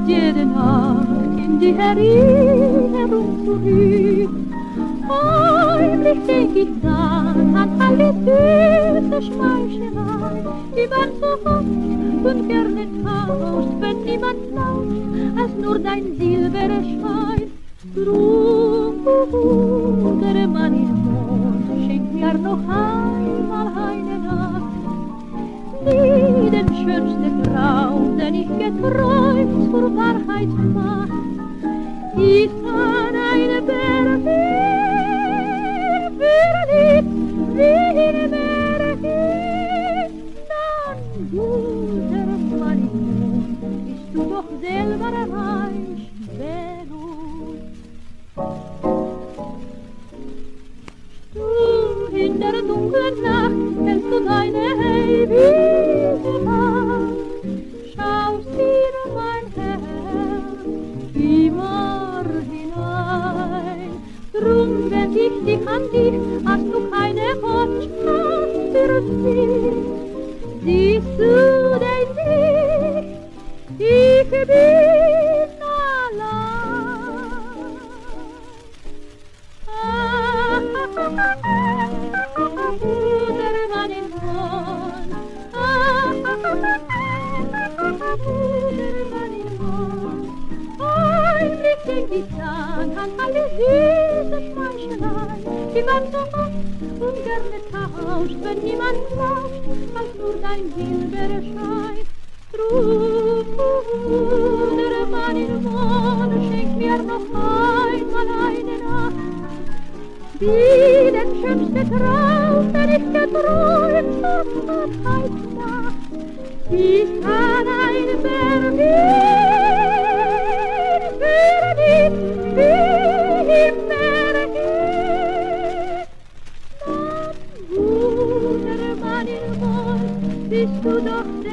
jede Nacht in die Erinnerung zurück. Heimlich denk ich dann an all die süße Schmeichelei, die man so oft und gerne tauscht, wenn niemand lauscht, als nur dein silberer Schein. Drum, der Mann im Mond, schenk mir noch einmal eine Nacht, die den schönsten Traum, den ich geträumt, zur Wahrheit macht. Ich kann eine verliebt, wie in Märchen, dann guter Mann im Mond, bist du doch selber reich genug. In der dunklen Nacht hältst du deine ewige Hand, schaust in mein Herz immer hinein. Drum wend ich dich an dich, hast du keine Botschaft für mich. Siehst du dein Licht, ich bin allein. Der Mann im Mond, der Mann im Mond. Heimlich denk ich dann an alle süße Schmeichelei, die man so oft und gerne tauscht, wenn niemand lauscht, als nur dein silberer Schein. Drum, der Mann im Mond, schenk mir noch einmal eine Nacht, die den schönsten Traum, den ich geträumt, zur Wahrheit macht. Ich kann ein verliebt, wie im Märchen. Dann, guter Mann im Mond, bist du doch